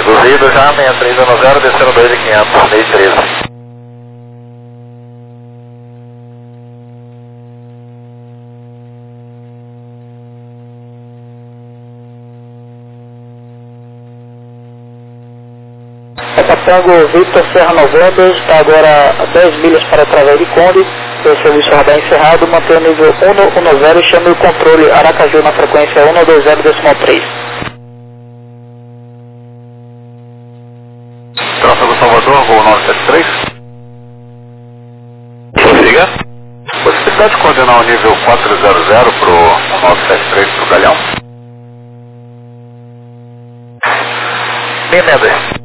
Reduzido já, 6310, descendo 2.500, meio 13. Tango Victor Serra November, está agora a 10 milhas para através de Conde, o serviço radar encerrado, mantém o nível 110 e chame o controle Aracaju na frequência 120.3. Tráfego Salvador, voo 973. Prossiga. Possibilidade de coordenar o nível 400 para o 973 para o Galhão? 662.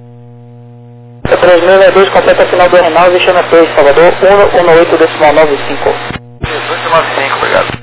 3062, completa final do Renal, chama 3, Salvador, 118.95. 1895, obrigado.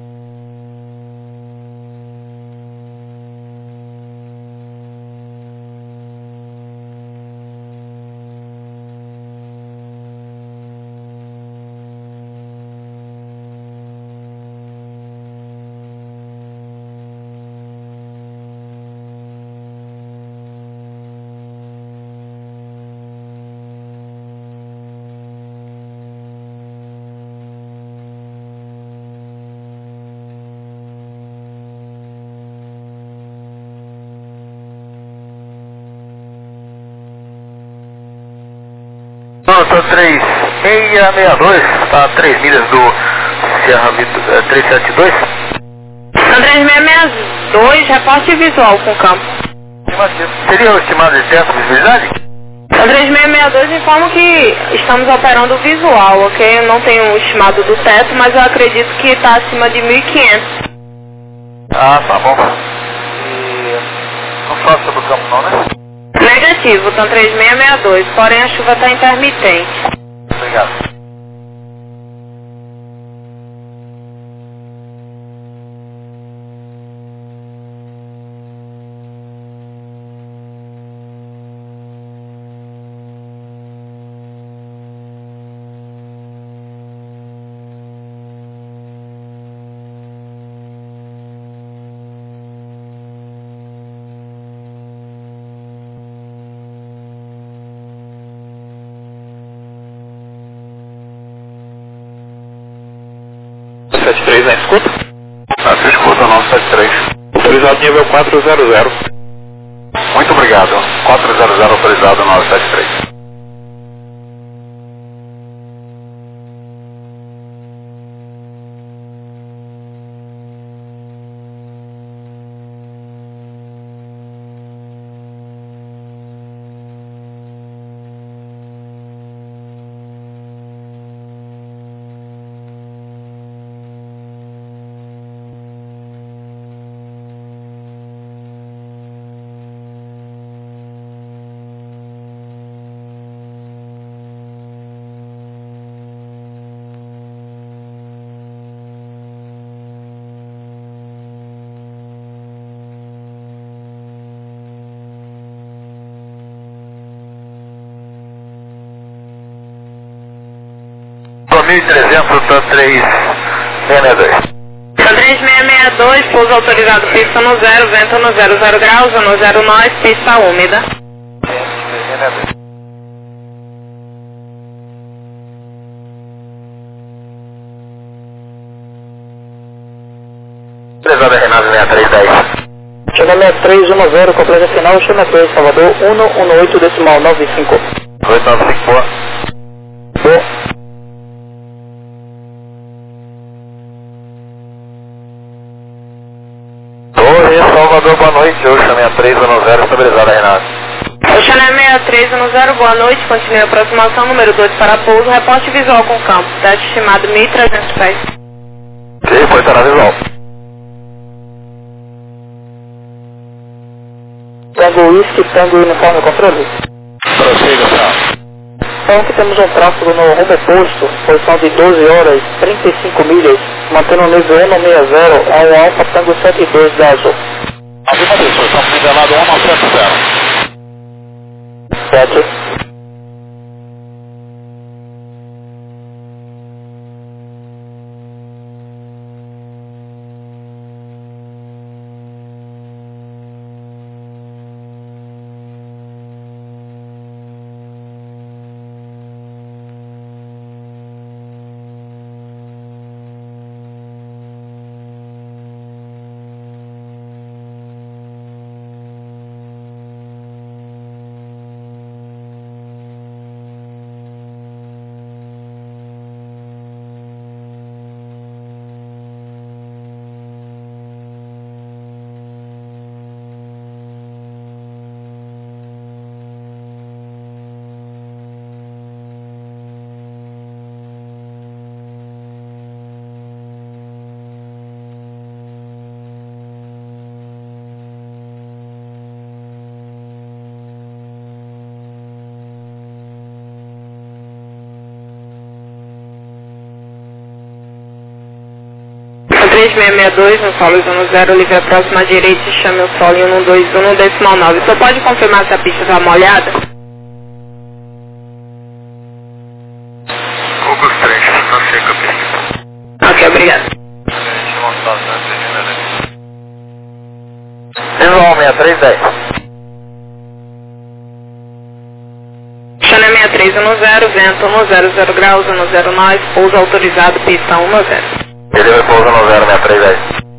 Estou 3662, está a 3 milhas do Sierra 372. São 3662, reporte visual com campo. Seria o estimado de teto de visibilidade? São 3662, informo que estamos operando visual, ok? Eu não tenho o estimado do teto, mas eu acredito que está acima de 1.500. Ah, tá bom. E não faço sobre o campo não, né? Negativo, estão 3662, porém a chuva está intermitente. Obrigado. três na escuta? Na escuta, 973. Autorizado nível 400. Muito obrigado. 400 autorizado 973. São 362. São 3662, pouso autorizado, pista no 0, vento no 00 graus, no 0 nós, pista úmida. Prezada Renato 6310. Chama 6310, completa final, chama 3, Salvador, 118.95. 895, boa. Boa. Torre Salvador, boa noite. Oxa 6310, estabilizada Renato. Oxané 6310, boa noite, continue a aproximação, número 2 para pouso, reporte visual com campo, teste estimado 1.300 pés. Ok, foi estar na visual. Tango Whisky, Tango Uniforme Controle. Prossiga, senhor. Então que temos um tráfego no rumo oposto, posição de 12 horas, 35 milhas, mantendo o nível 160 a um Alfa Tango 72 da Azul. Afirmativo, estamos nivelado 1970. Certo? 3662, no solo 10, livre a próxima direita e chame o solo em 121 decimal 9. Só pode confirmar se a pista está molhada? Google 3, não chega a pista. Ok, obrigado. Visual 6310. Chana 6310, vento 100 graus, 10 nós, pouso autorizado, pista 10. Ele vai pouso no 06310.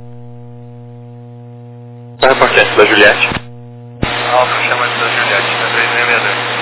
Reportante da Juliette. Alfa, chama da Juliette, na 3662.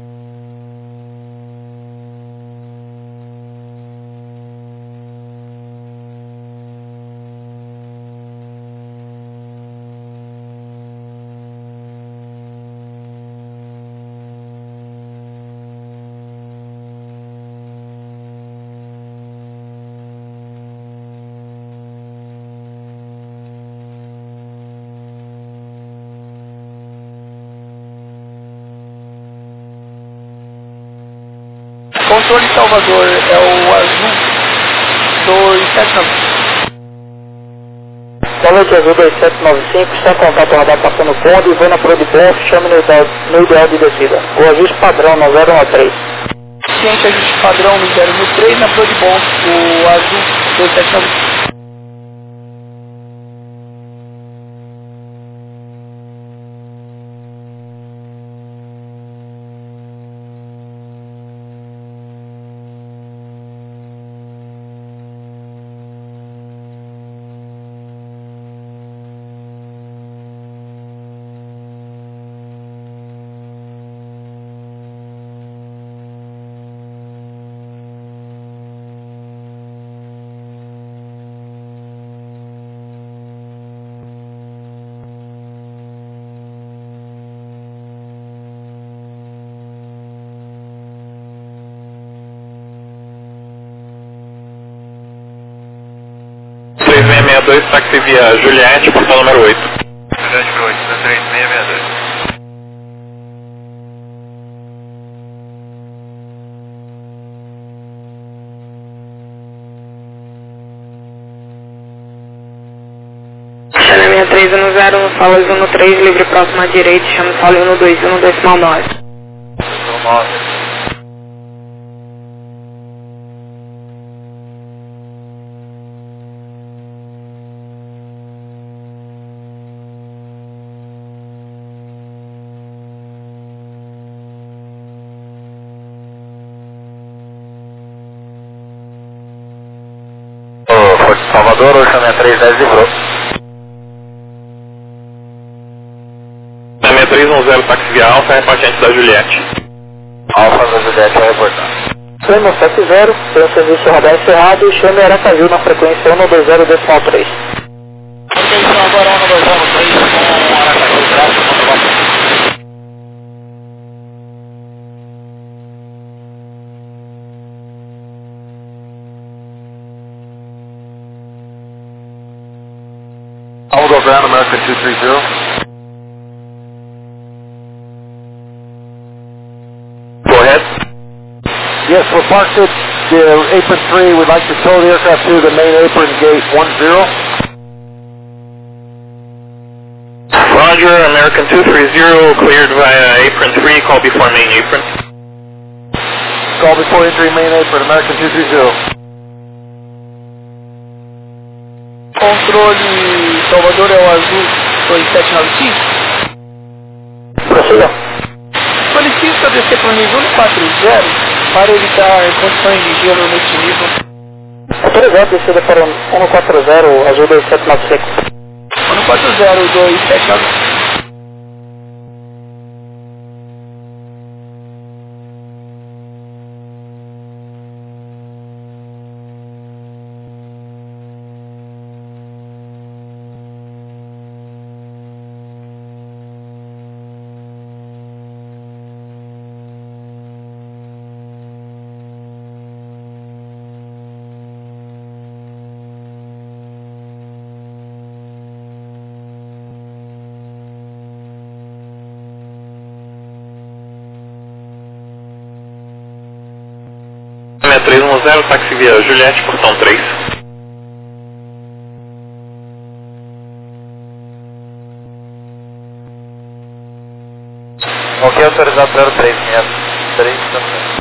Controle Salvador é o azul 2795. Salvador azul 2795, está em contato com o radar passando Conde, vou na Prodipon, chame no ideal de descida. O ajuste padrão no 013. Ciente ajuste padrão no 013 na Prodipon, o azul 2795. Táxi via Juliette, portão número 8. Juliette para 8, na 3662. Chana 6310, no solo 13, livre próximo à direita, chame o solo 121 decimal 9. 9. Forte Salvador, Ocean 6310 livrou. 6310, táxi via Alfa, reportante da Juliette. Alfa da Juliette vai reportar. Chame 70, tem o serviço radar encerrado e chame Aracaju na frequência 120 decimal 3. Atenção agora 1203 com Aracaju, traço, comprovação. Aldo Ground, American 230. Go ahead. Yes, we're parked at the apron 3. We'd like to tow the aircraft to the main apron gate 10. Roger, American 230, cleared via apron 3, call before main apron. Call before entering main apron, American 230. Controle Salvador é o azul 2795. Prossiga. Solicita descer para o nível 140 para evitar condições de gelo neste nível. Autorizado descida para o 140 azul 2795. 140 2795. Chana 6310, táxi via Juliette, portão 3. Ok, autorizado 0363 também.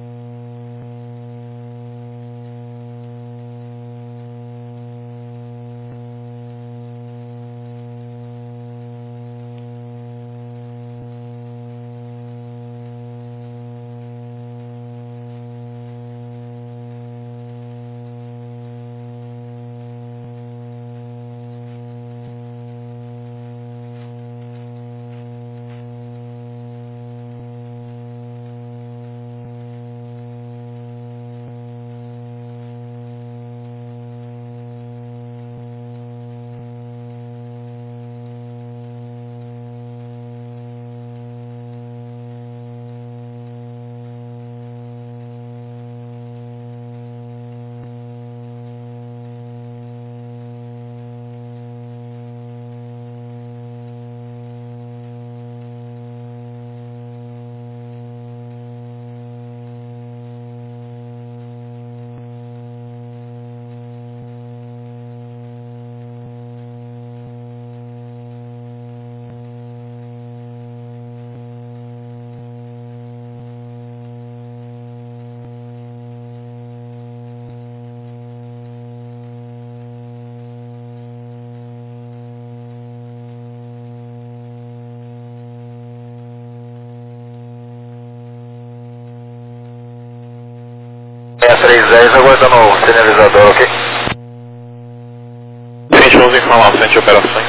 É 310 aguardando o sinalizador, ok? Frente, vamos informar o centro de operações.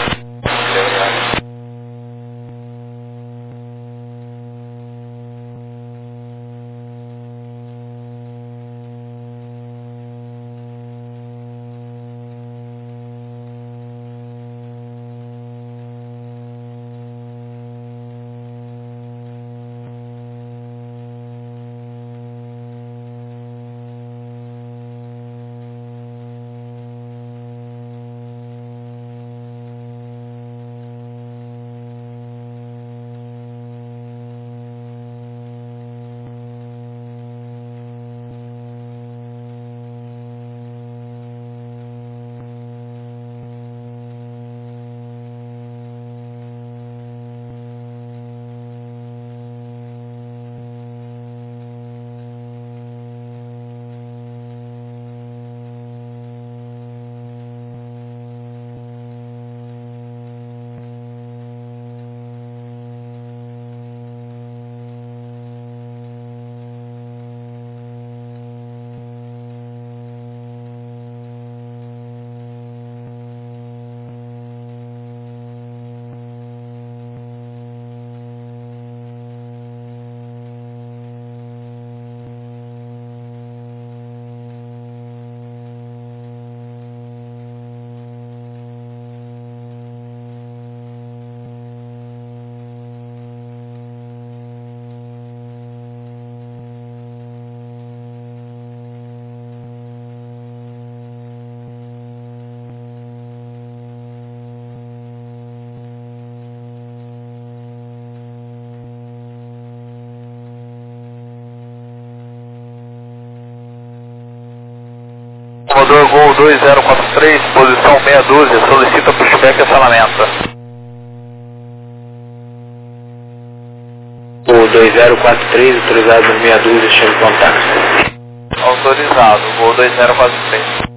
Comodoro Gol 2043, posição meia dúzia, solicita pushback essa lamenta. O 2043, autorizado no meia dúzia, chama contato. Autorizado, Gol 2043.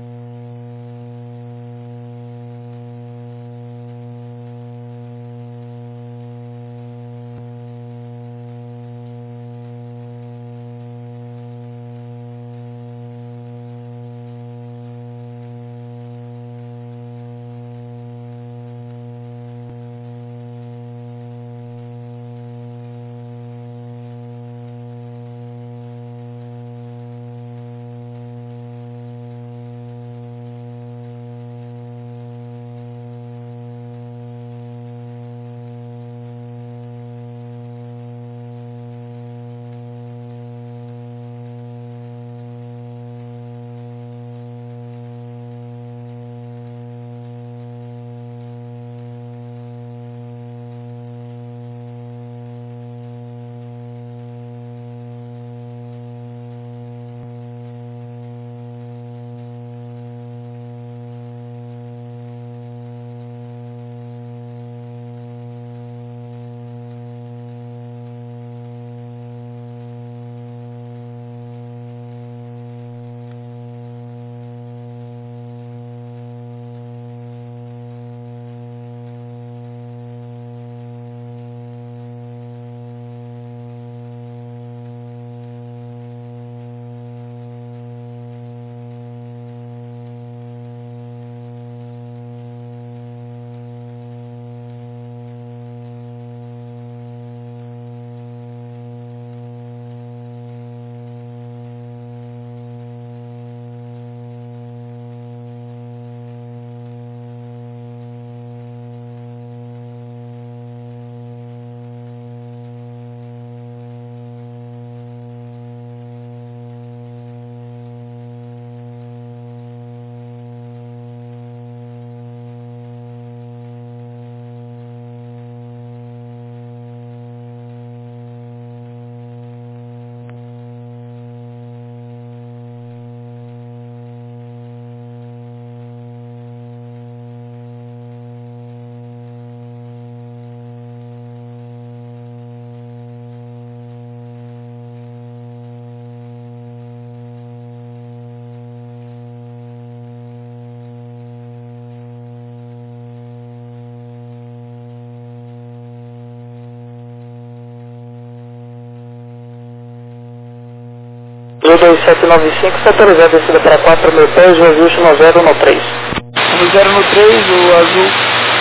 Azul 2795, está autorizado a descida para 4.000 pés, o ajuste no 0 no 3. No 0 no 3, o azul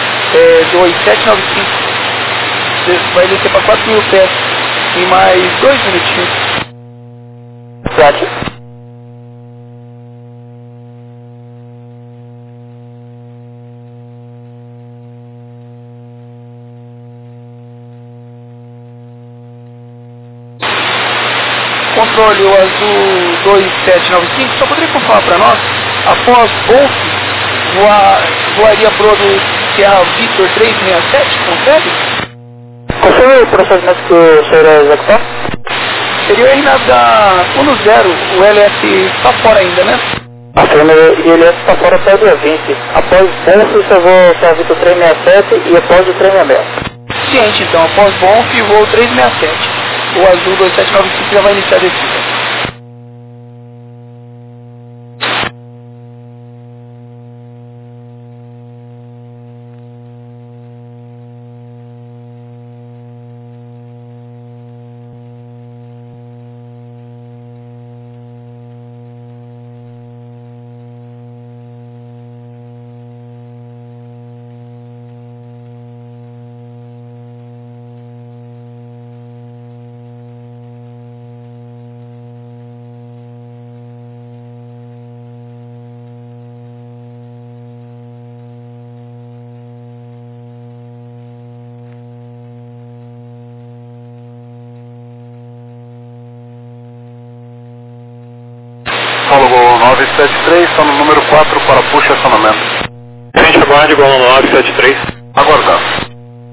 2795 vai descer para 4.000 pés em mais 2 minutinhos. Certo. Controle, o azul 2795, só poderia confirmar para nós, após Golf, voaria pro Sierra Victor 367, confere? Qual foi o procedimento que o senhor executou? Seria o RNAV da 10, o LS está fora ainda, né? A firma ILS está fora até o dia 20. Após Bonf, eu vou Sierra Victor 367 e após o 366. Ciente, então, após Bonf, voo 367. O azul 2795 já vai iniciar a descida. Paulo Gol 973, está no número 4 para puxa acionamento. Frente aguarde, Gol 973. Aguardando.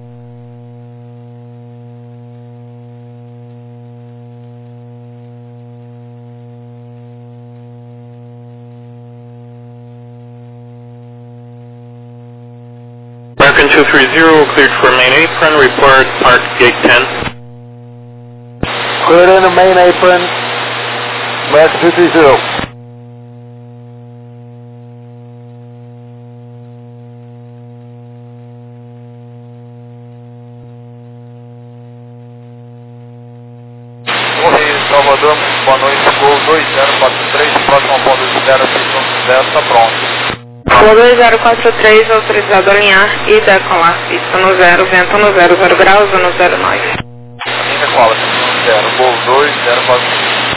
American 230, cleared for main apron, report park gate 10. Cleared in the main apron, American 230. Salvador, boa noite, Gol 2043, próximo ponto de 0, 0, está pronto. Gol 2043, autorizado a alinhar e decolar. Pista no 0, vento no 00 graus ou no 09. Linha cola, 0, Gol 2043.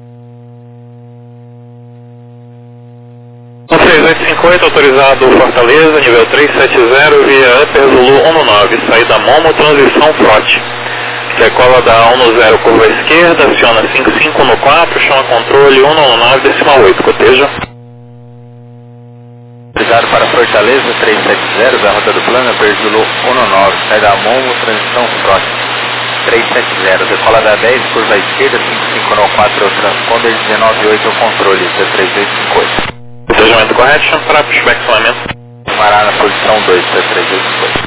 13858, autorizado Fortaleza, nível 370, via Upper Zulu 19, saída Momo, transição Frote. Decola da 10, curva esquerda, aciona 55 no 4, chama controle 199,8, coteja. Obrigado para Fortaleza, 370, da rota do plano, Upper Zulu 19, saída Momo, transição Frote. 370, decola da 10, curva esquerda, 55 no 4, transponder 19,8, controle, C3858. Procedimento correto, chama para pushback solamento. Mará na posição 2, C3858.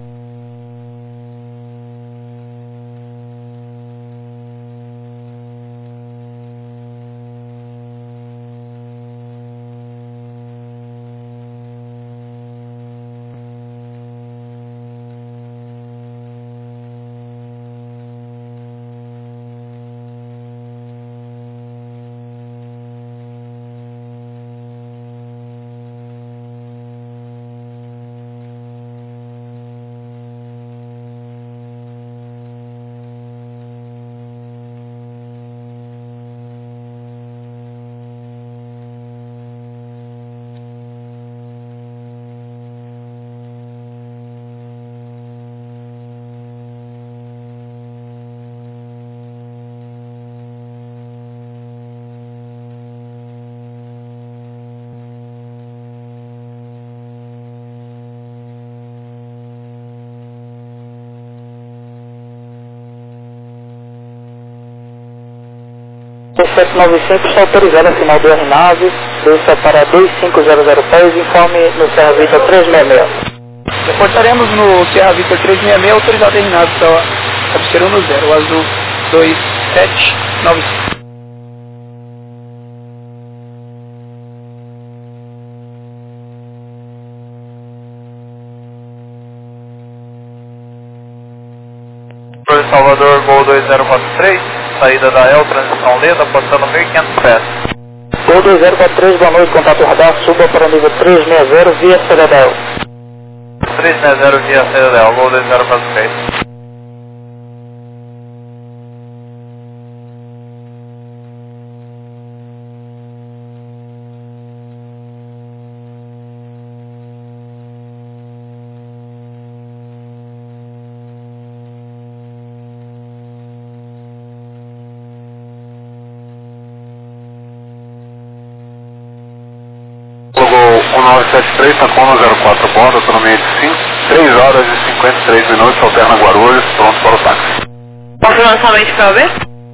O 795 está autorizado a final do RNAV, desça para 2500 pés, informe no Sierra Victor 366. Reportaremos no Sierra Victor 366, autorizado a RNAV, está cabeceiro no 0, o azul 2795. Salvador, Gol 2043. saída da El, transição Leda, passando 1500 pés. Gol 2043, boa noite, contato radar, suba para o nível 360 via saída da El. 360 via saída da El, Gol 2043. Gol 1973, Tacoma 04 bordo, autonomia de 3 horas e 53 minutos, alterna Guarulhos, pronto para o táxi. Confirmação somente para o B?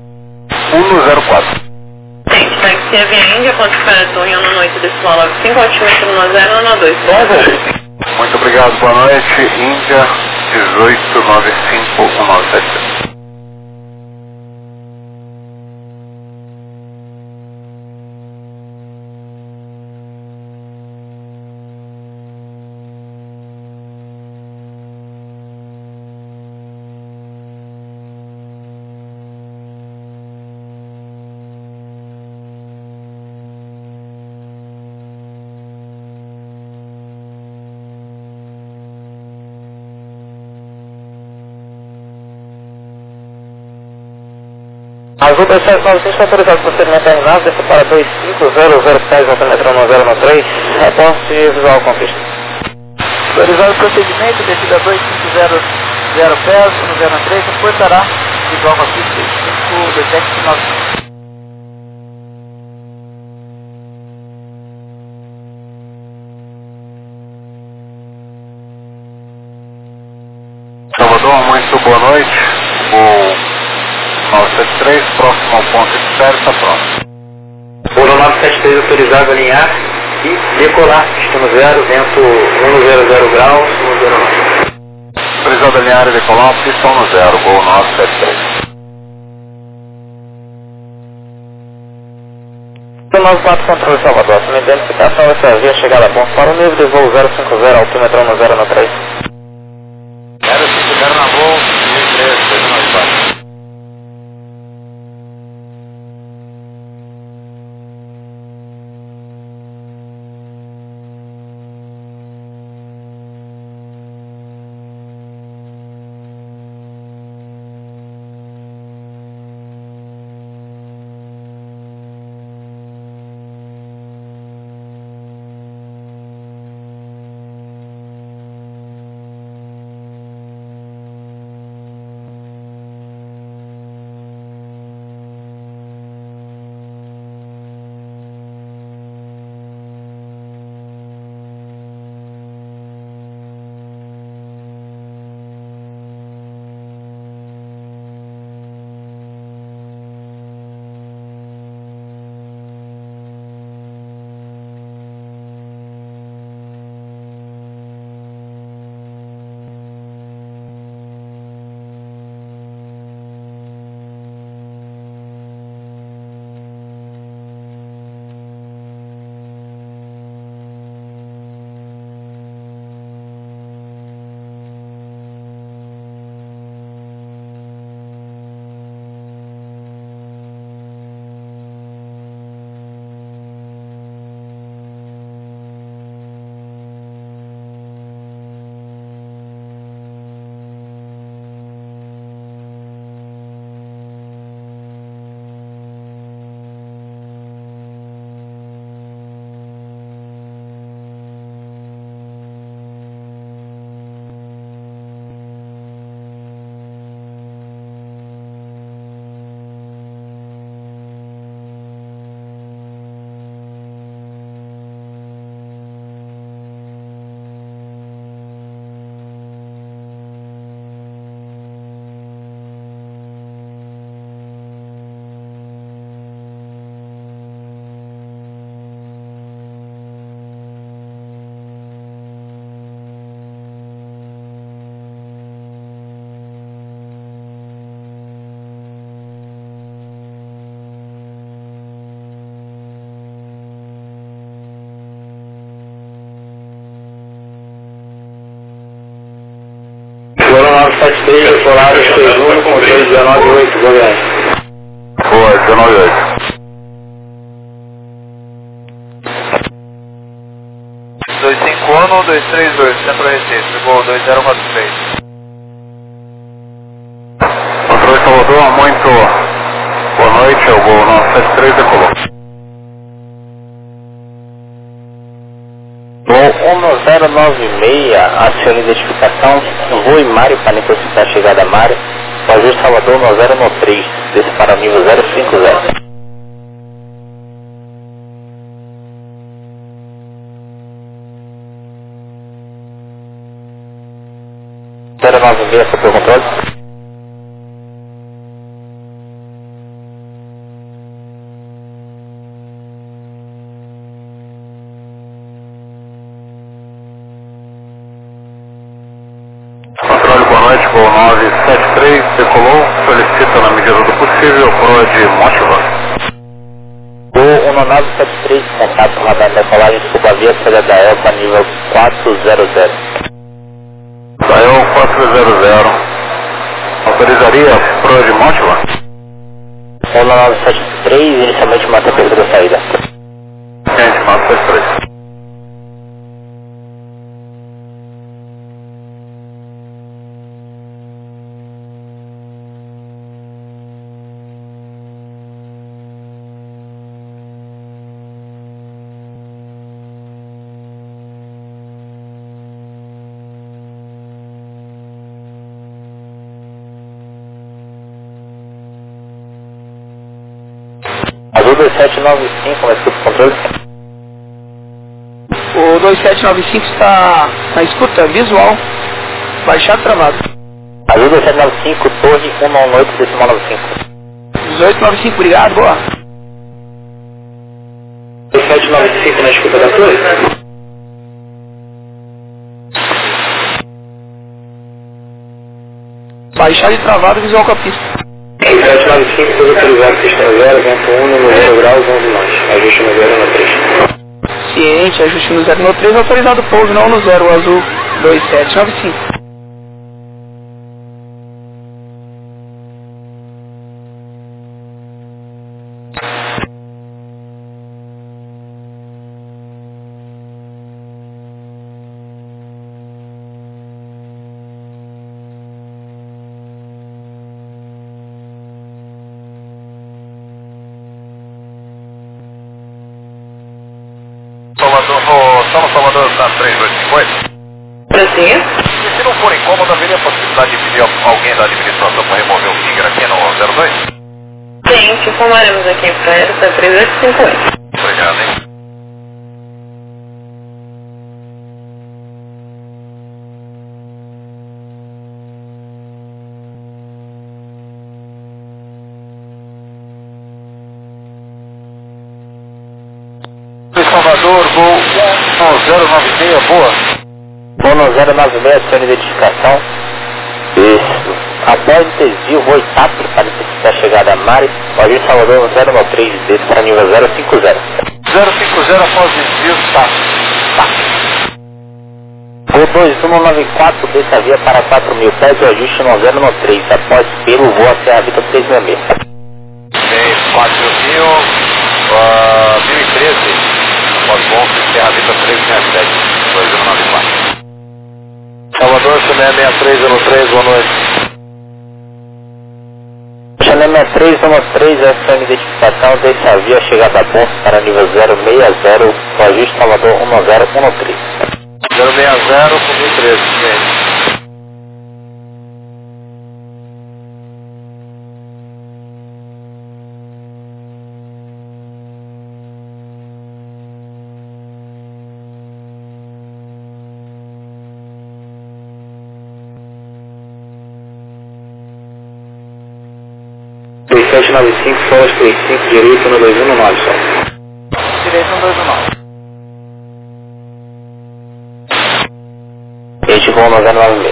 104. Sim, táxi Avian Índia, ponto espera torre, ano noite, decimal 95, altímetro 1092. Bom voo. Muito obrigado, boa noite, Índia 1895 1973. Azul 2795 está autorizado para procedimento terminado, desça para 25006, altimetro 1093, reporte visual com pista. Autorizado o procedimento, descida 2500 pés, 103, reportará visual com a pista 52795. Salvador, muito boa noite. Voo 973, próximo ao ponto de espera, está pronto. Voo 973 autorizado a alinhar e decolar, pista no 0, vento 100 graus, 109. Autorizado a alinhar e decolar, pista 10, voo 973. 94 controle Salvador, sua identificação vai servir a chegada a ponto para o nível de voo 050, altímetro 1093. 050 na voo, 1013, 294. Voo 973, decolado, 61, controle 198, Goiás. 98. 251, 232, Centro Recife, Gol 2043. Controle Salvador, muito boa noite, é o Gol 973, decolou. Gol 1096, acione identificação, voo Mário para necessitar chegada a Mário, Ajuste Salvador 1013, desse para nível 050. 096, para o controle. Controle, boa noite, Gol 973, decolou, solicita na medida do possível proa de Monte Gol 1973, contato radar decolagem, desculpa via saída da ELPA nível 400. Saiu 400. Autorizaria a proa de Monte 1973, inicialmente mantém a terceira saída. Gente, 973. Azul 2795, mas escuta o controle. O 2795 está na escuta visual, baixado travado. Azul 2795, torre 118, decimal 95. 1895, obrigado, boa. 2795 na escuta da torre. Baixado e travado, visual com a pista. 2795, tudo autorizado, pista no 0, vento 1, no 0 graus, 11 nós. Ajuste no 0 no 3. Ciente, ajuste no 0 no 3, autorizado pouso, não no 0, o azul 2795. Salvador está 3258. Sim. E se não for incômodo, haveria a possibilidade de pedir alguém da administração para remover o Finger aqui no 02? Sim, te informaremos aqui para essa 3858. Obrigado, hein? Salvador, Gol 1096, boa. Gol 1096, acione identificação. Isso. Após desvio, voo TAP para necessitar chegada a Mari, Ajuste Salvador 093, desse para nível 050. 050 após desvio, tá. Gol 2194, desse a via para 4.000, pede o ajuste no 093, após pelo voo a Serra Vita 366. Tem 4.000, 1013. Pós-Golfe, Serra Vita 367, 2094. Salvador, Chané 6303, boa noite. Chané 6313, acione identificação, deixa a via chegada a ponto para nível 060, o ajuste Salvador 1013. 060 com 1013, gente. Solas 35, direito no 219, só. Direito no 219. Este voo 996.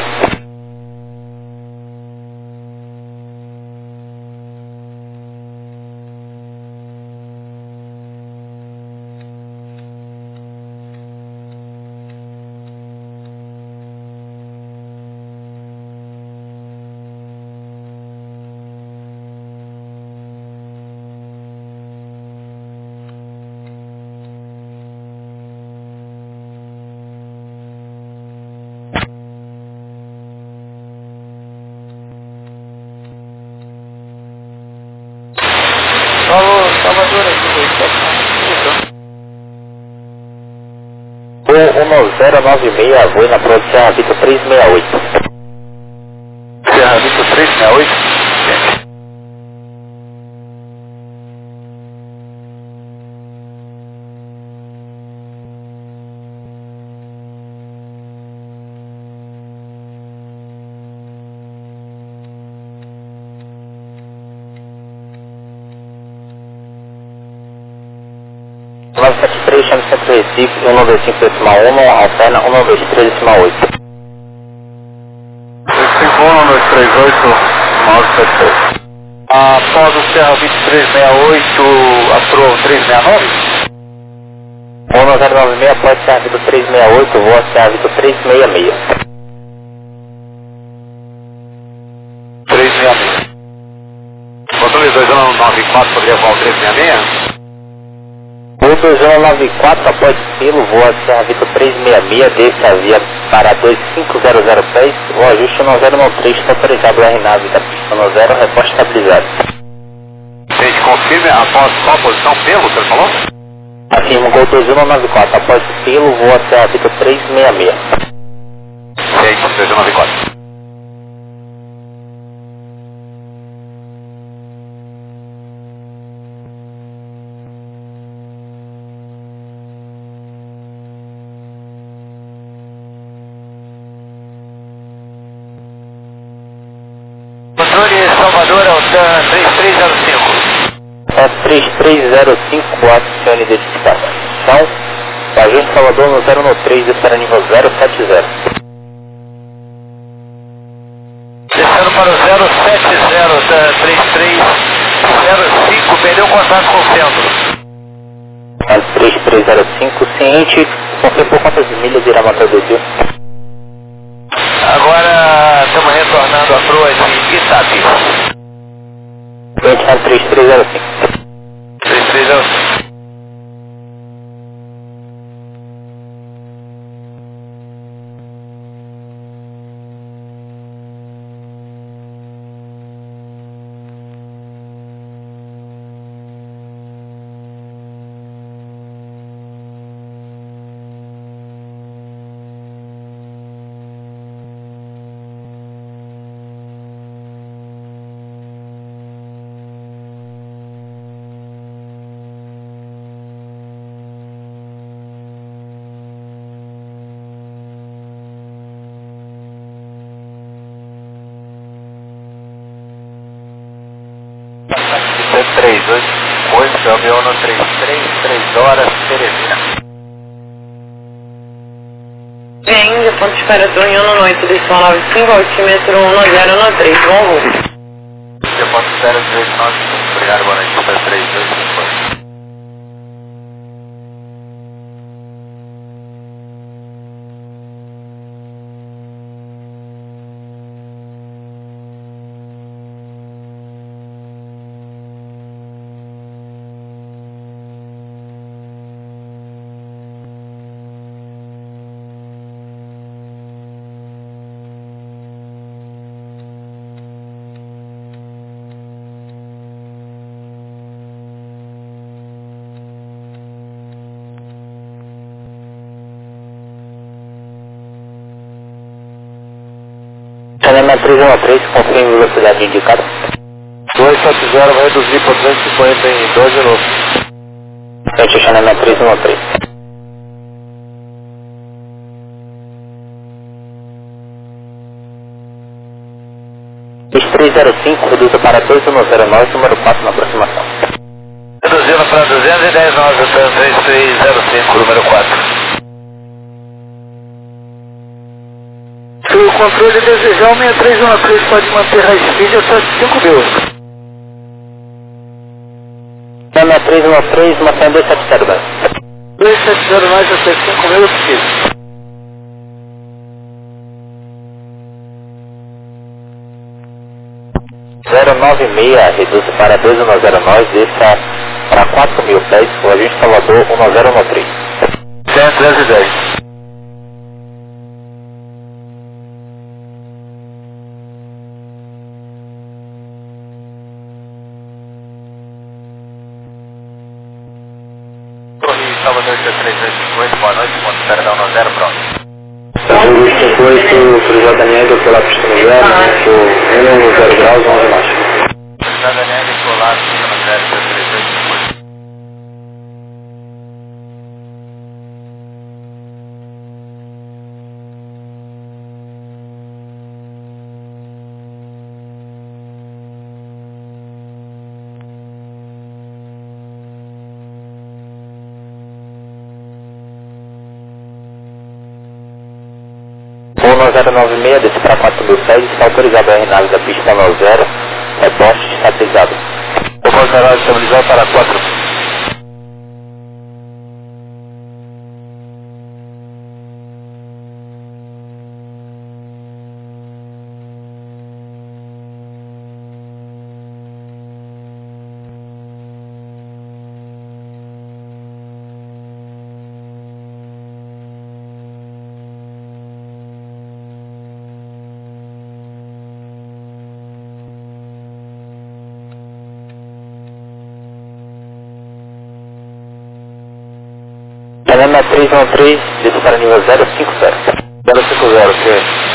Voo 1096, voo na prova de Serra Vitor 368. Serra Vitor 368. Nove 73, chame Centro Recife, 195.1, alterna 123.8. 123.8, 973. Após o Serra Vitor 368, aprovou 369? Voo 1096, após Serra Vitor 368, voo a Serra Vitor 366. 366. Controle 2194, poderia voar o 366? Voo 2194, após Silo, voo a Serra Vitor 366, desce a via para 25006, o ajuste 1013, está autorizado o RNAV da pista 10, reposta estabilizado. Gente, confirme após qual posição? Pelo, você falou? Afirmo, Gol 2194, após Silo, voo a Serra Vitor 366. Gente, 2194. Controle Salvador, Altan 3305. É 3305, acione identificação. O agente Salvador no 013, desce para nível 070. Descendo para o 070 da 3305, perdeu contato com o centro. É 3305, ciente, confirma por quantas milhas irá matar o dia? Agora estamos retornando a proa de Itapi. Ciente, é 3305. 3305. C388, avião no 3 horas, Teresina. Índia, ponto de espera do União 8, direção 95, altímetro 1013, bom voo. Eu posso esperar 1895, obrigado, boa noite, para 385. Chanamento 313, confirme velocidade indicada. 270 vai reduzir por 250 em 2 minutos. Ciente, chanamento 313. Piste 305, reduza para 2109, número 4 na aproximação. Reduzindo para 210 nós, 3305, número 4. Se o controle desejar, o 6313 pode manter high speed até 5 mil. Chanamento 313, mantém 270. 270 mais até 5 mil é possível. reduz para 2109, desça para 4.000 pés, o agente Salvador 1013. 110. Salvador 3858, boa noite, ponto espera da 10, pronto. 3858, cruzada Niagara, colapso pistão 0, vento 0 graus, 11 máximo. Cruzada Niagara, colapso pistão 0, 3858. Voo 9096, desce para 426, está autorizado a RNAV da pista 90, reposte estabilizado. O Bolsonaro estabilizado para 4. Janela 313, desce para nível 050. 050, ok.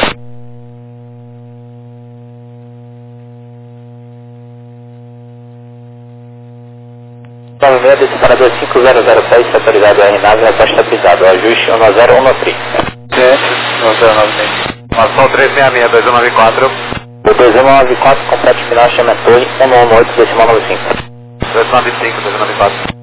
Desce para 25006, está autorizado a RNAV, reposte estabilizado. Ajuste 1013. Gente, 1096. Passou 366, 2194. O 2194, complete final, chama torre 118, decimal 95. 295, 294.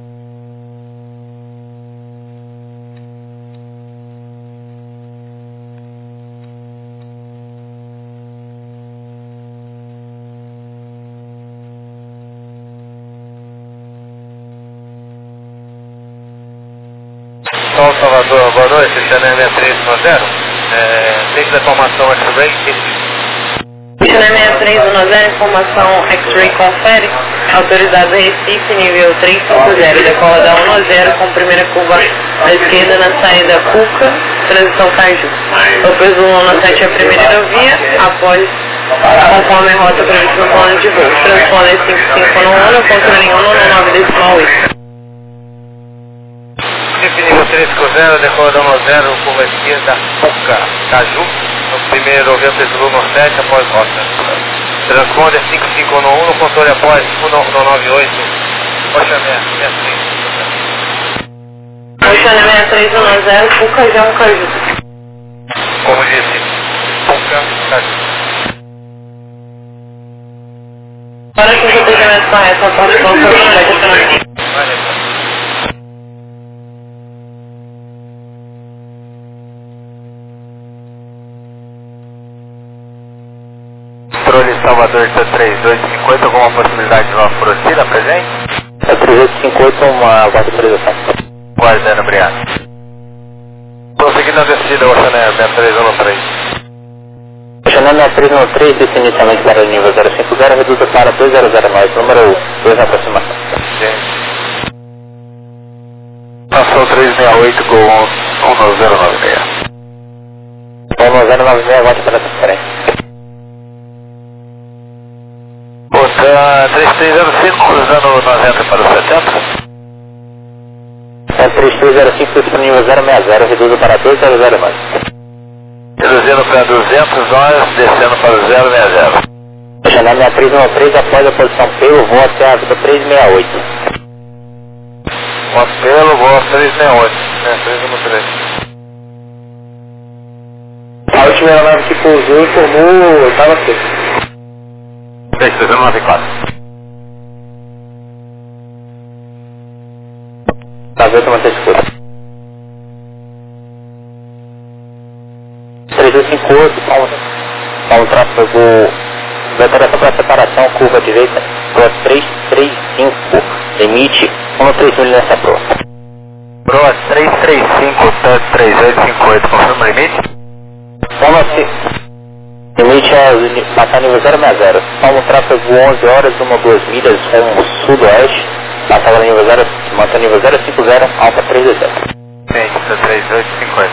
São Salvador, boa noite, Chanel 6310. Tem informação X-Ray, Chanel 6310, informação X-Ray confere, autorizado Recife, nível 350, decola da 10 com primeira curva à esquerda na saída Cuca, transição Caju. O peso Luna 7 é a primeira via, após conforme a rota prevista no plano de voo. Transponder 55 no 1, controle 1 no 9 decimal 8. Nível 350, decola da 10, curva à esquerda, Cuca, Caju. No primeiro vento Luna 7 após rota. Transponder 55 no 1, controle após 1 no 98. Oxané, 63. Oxané 6310, Cuca, João Caju. Como disse, Cuca, Caju. Para que o procedimento correto, a parte do vai Controle Salvador 3250, alguma possibilidade de uma furosila presente? É 358, uma autorização. Guardando, obrigado. Prosseguindo a descida, Oxané 6313. Janela 313, desce inicialmente para o nível 050, reduza para 2009, número 2 na aproximação. Gente. Passou 368 com 1096. 1096, volte para a transferência. 3305 cruzando 90 para o 70. É 3305, desce para o nível 060, reduza para 2009. Reduzindo para 200 nós, descendo para o 060. Janela 313, após a posição pelo, voo até a vida 368. Pelo, voo 368, 313. A última aeronave que pousou informou oitava sexta. 394. Gaveta manter escura. 358, com o tráfego, alteração para separação, curva direita, PRO 335, limite 130 nessa PRO. PRO 335, 3858, confirma o limite? Limite é passar nível 060. Toma o tráfego 11 horas, 2 milhas, rumo sudoeste. Passava nível 0, mantém nível 050, alfa 317. Sim, 3850.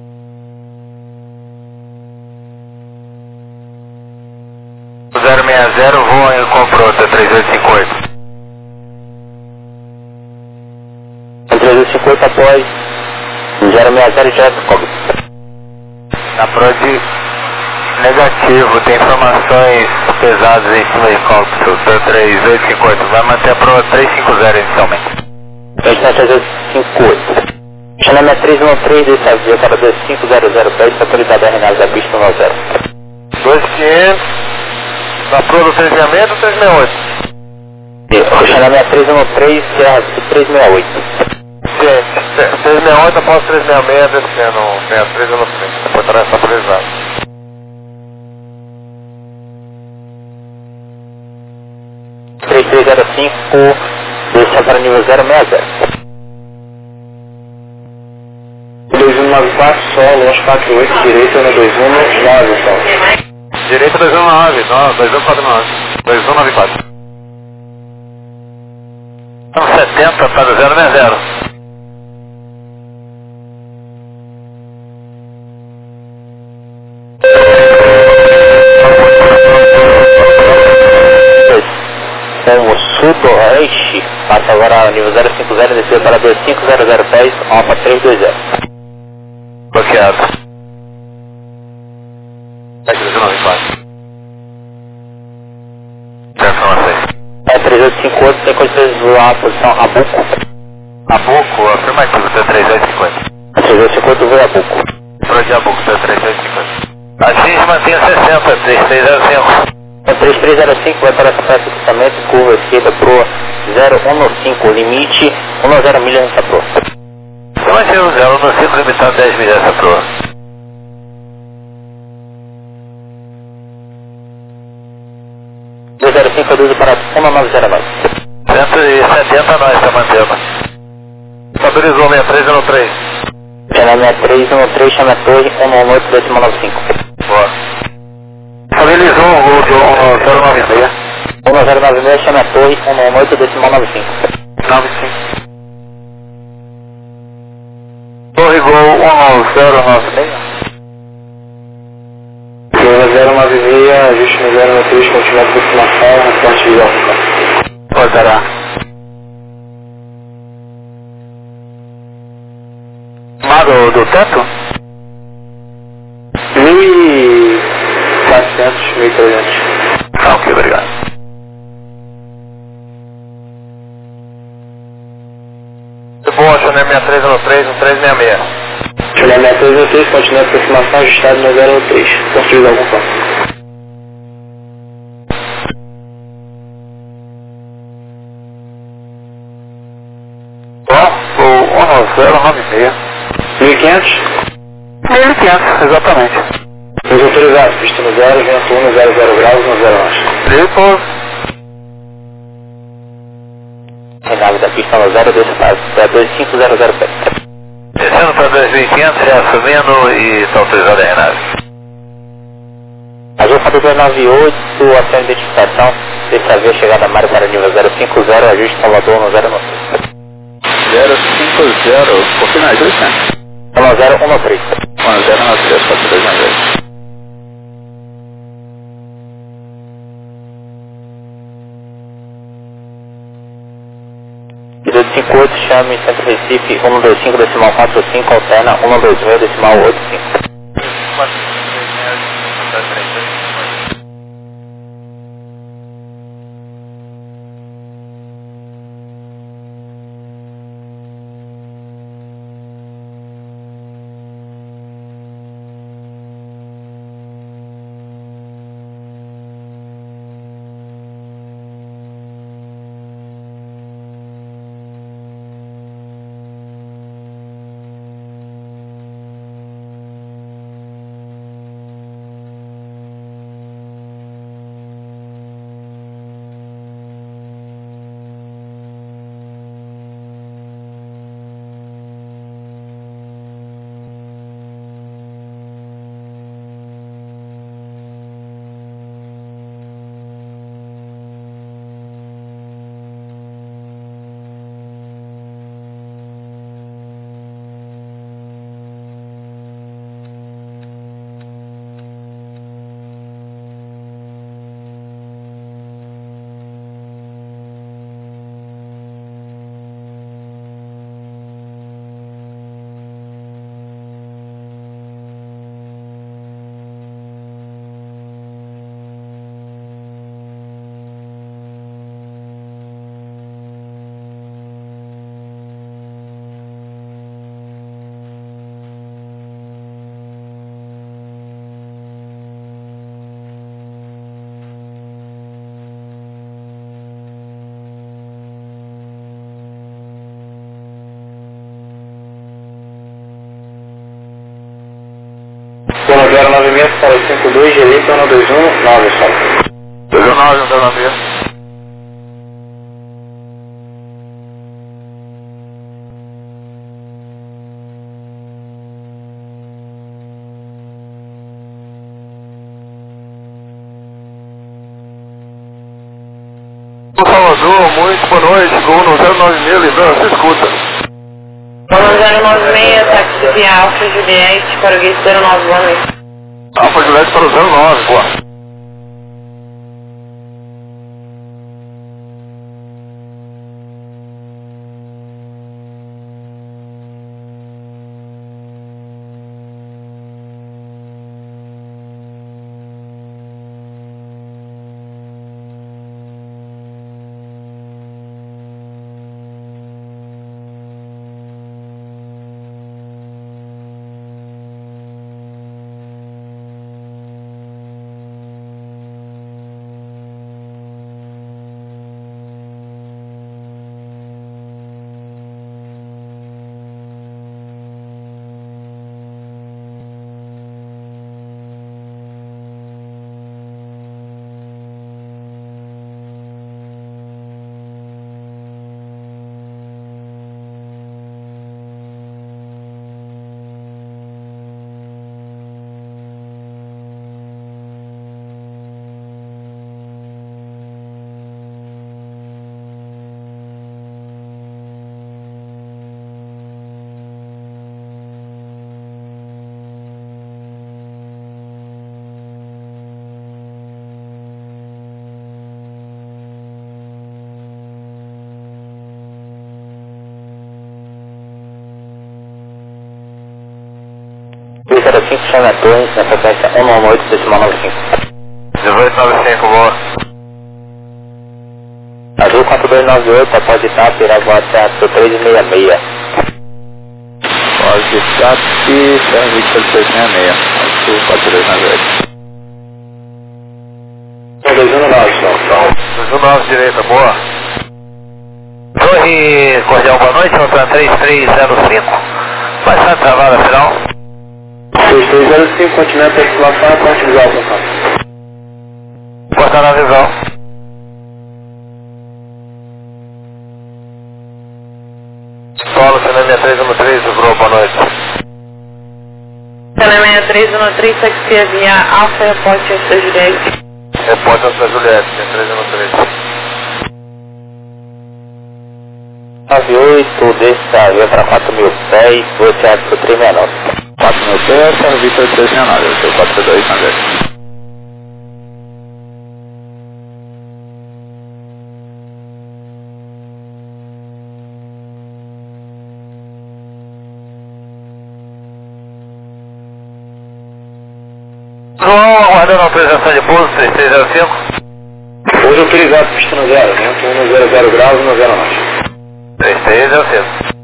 O 060 voa em confronto, 3858. 3858. 258 após 060 direto Cobre. Na PROD negativo, tem informações pesadas em cima de cockpit, 3850, vai manter a PRO 350 inicialmente. 358. Chanamé 313, dessa via para 25000 pés, autorizado a RNAV da pista 10. 2500, na PRO do 366 ou 368? O Chanamé 313, Serra 368. Sim, 368 após 366, descendo, tem a 313, depois estará estabilizado. 3305, desça para nível 060. 2194, solo, 148, direita, 1219, solo. Direita 219, 2149, 2194. Então 70 para 060. Como sudoeste, passa agora ao nível 050, descer para 25000 pés, Alfa 320. Bloqueado. 294. É 3858, tem condições de voar a posição Abuco. Abuco, afirmativo, 3850. 3850 voa Abuco. Pro de Abuco, 3850. Atinge, mantenha 60, 3305. É 3305, vai para essa peça de equipamento, curva esquerda pro 015, limite 10 milhas nessa pro. Afirmativo, 015, limitado 10 milhas nessa pro. 205 reduzo para 1909. 170 nós está mantendo. Estabilizou 6303. Chama 6313, chama a torre 118,95. Boa. Estabilizou o gol de 1096. 1096, chama a torre 118,95. 95. Torre gol 1096. 096, ajuste no 093, continua a aproximação, reporte de Alfa. Rodará. Do teto? 1.400, 1.300. Ah, ok, obrigado. Boa, Chanel 6303, 1366. Chanel 6303, continua a aproximação, ajustado no 03. Construído algum ponto. Bom, o 1096. 1.500? 1500, exatamente. Os autorizados, pista no 0, vento 1, 00 graus, no 0 norte. Depois, Renave da pista no 0, desse para 2500 pés. descendo para 2500, já assumindo e está autorizado a renave. Azul Fado 298, ação de identificação, dessa via chegada a mar para nível 050, ajuste Salvador no 013. 050, confirma ajuste, né? 1013. 1093, 4296. E 258, chame Centro Recife 125 decimal 45, alterna 126 decimal 85. 52, direito, 1219, solo. 219, não deu na mesa. Salvador, muito boa noite, Gol no 096, lembrando, você escuta. Gol no 096, táxi via Alfa Juliette para o gate 09, boa noite. Alfa Juliette para o 09, boa. Pícara 5, chama a torre, na frequência 118, decimal 95. 1895, boa. Azul 4298, após TAP, Iraguá, Teatro 366. Pode TAP, São Victor 366. Azul 4298. 219, só. 219, direita, boa. Torre Cordial, boa noite, Antônio 3305. Bastante travada, final. 3305, continente, exploração, ponte visual, função. Cortar na visão. Solo, Cena 6313, Bro, boa noite. Cena 6313, táxi via Alfa, Reporte São Juliette. Repórter Santa Juliette, 6313. 98, desse avião para 4.000 pés, voo Teatro 369. 4.000 pés, São Victor 369, eu sou 4290. João, aguardando a autorização de pouso, 3305. Hoje autorizado, pista no zero, vento 100 graus, 109. 3305.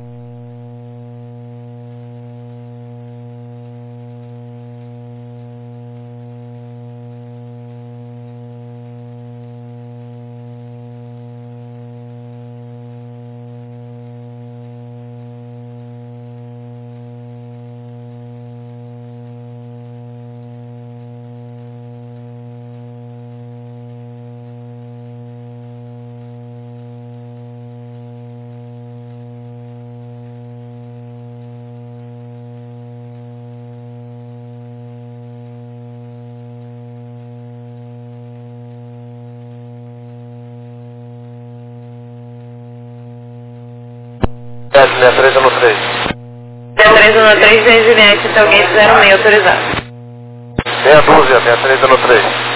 Minha 313. 313, vem Juliette, até o gate 06, autorizado. Meia dúzia, minha 313.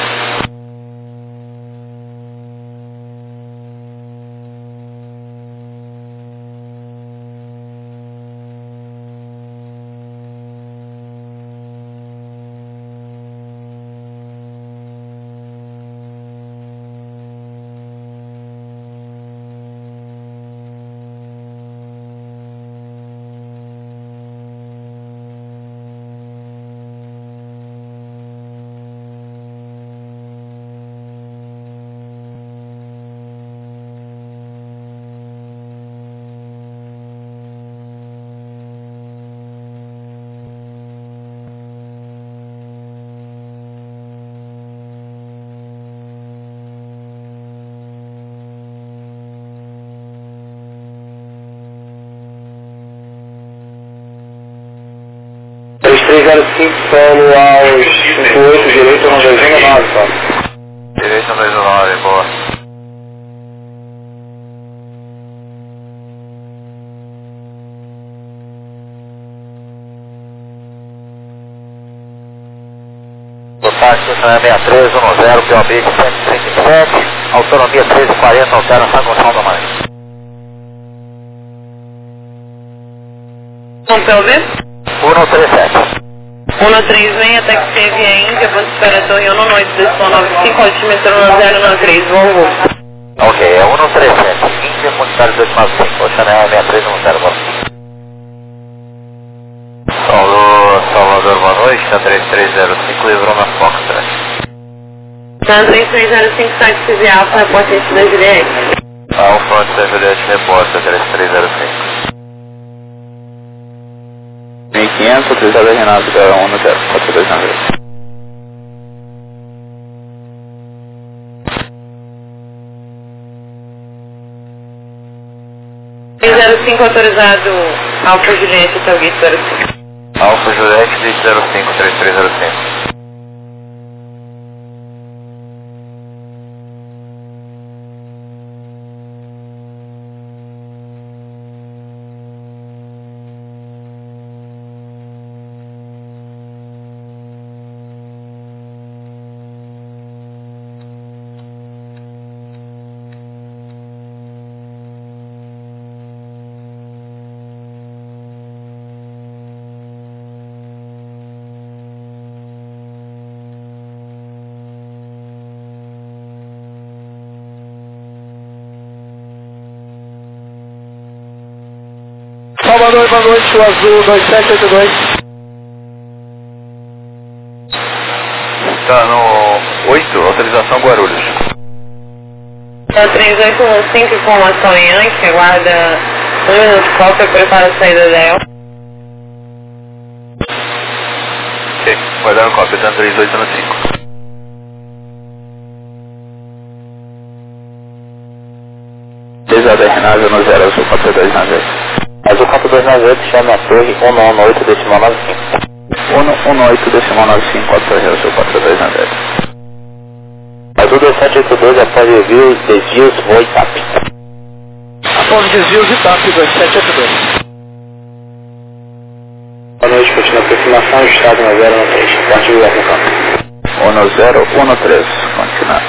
305 solo aos 58, direito no 219, solo. Direito no 219, boa. Táxi 63, 10, POB 137, autonomia 1340, altera São Gonçalo do Mais. Um POB? 137. 136, até que teve a Índia, você espera Torre 198, altímetro 093, Volvo. Ok, é 137, Índia, Montestário 295, Oceanéia 6310, boa. Salvador, boa noite, 3305, livrou na Foxtrot. Na 3305, táxi de Alfa, repórter da Juliette. Alfa, da Juliette, repórter, 3305. 1500, utilizada Renato, da 104290. Autorizado Alfa Juliette até o Gate 05. Alfa Juliette, Gate 05, 3305. Salvador, boa noite, o azul 2782. Tá no 8, autorização Guarulhos. Tá 3815, informação em Yankee, aguarda 1 minuto, cópia, prepara a saída dela. Ok, guardando cópia, tá 3815. Desada Renato no 0, azul 4298. Azul 4298, chame a torre 118 decimal 95. 118 decimal 95, a torre azul 4298. Azul 2782, após desvios, voo e TAP. Após desvios e TAP 2782. Boa noite, continua a aproximação, estado no 013, parte do campo. 1013, continuar.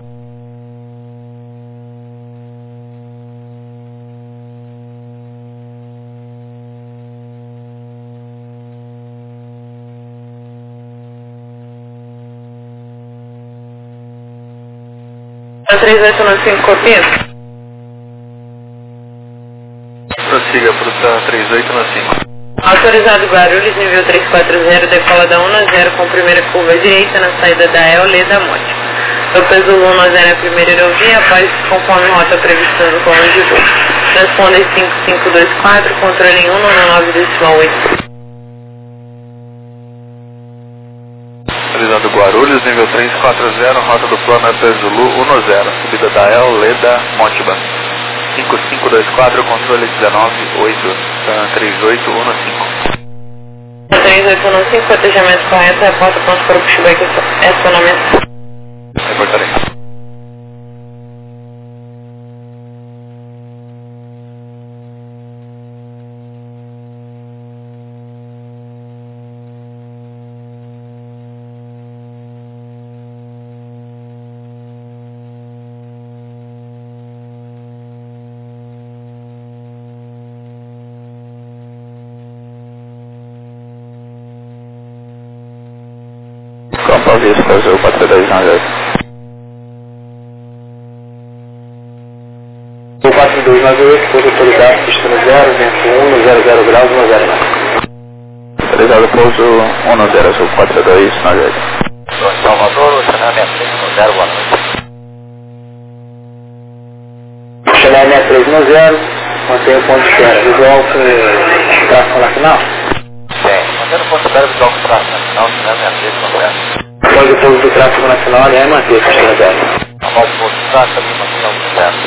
A 3895, copia. Prossiga, produção 3895. Autorizado Guarulhos, nível 340, decola da 1-0 com primeira curva direita na saída da EOLE da Monte. Eu peso 1-0 a primeira aerovia, após conforme rota prevista no plano de voo. Transponder 5524, controle em 199,8. Autorizado Guarulhos, nível 340, rota do plano Até Zulu 10, subida da EOLE da Montiba. 5524, controle 198, 3815. 3815, cotejamento correto, reporta pronto para o pushback e acionamento. Reportarei. Campo Aviso, Azul 4298. O 4298 foi autorizado, pista no 0, vento 1, 00 graus, 10. Autorizado pouso 10, Azul 4298. Salvador, Oceanéia 6310, boa noite. Oceanéia 6310, mantém o ponto de terra visual com tráfego na final. Tem, mantendo o ponto zero visual com tráfego nacional, Oceanéia 6310. Após o pouso do tráfego nacional, é manter a pista no 0. Após o pouso do tráfego, nacional 0.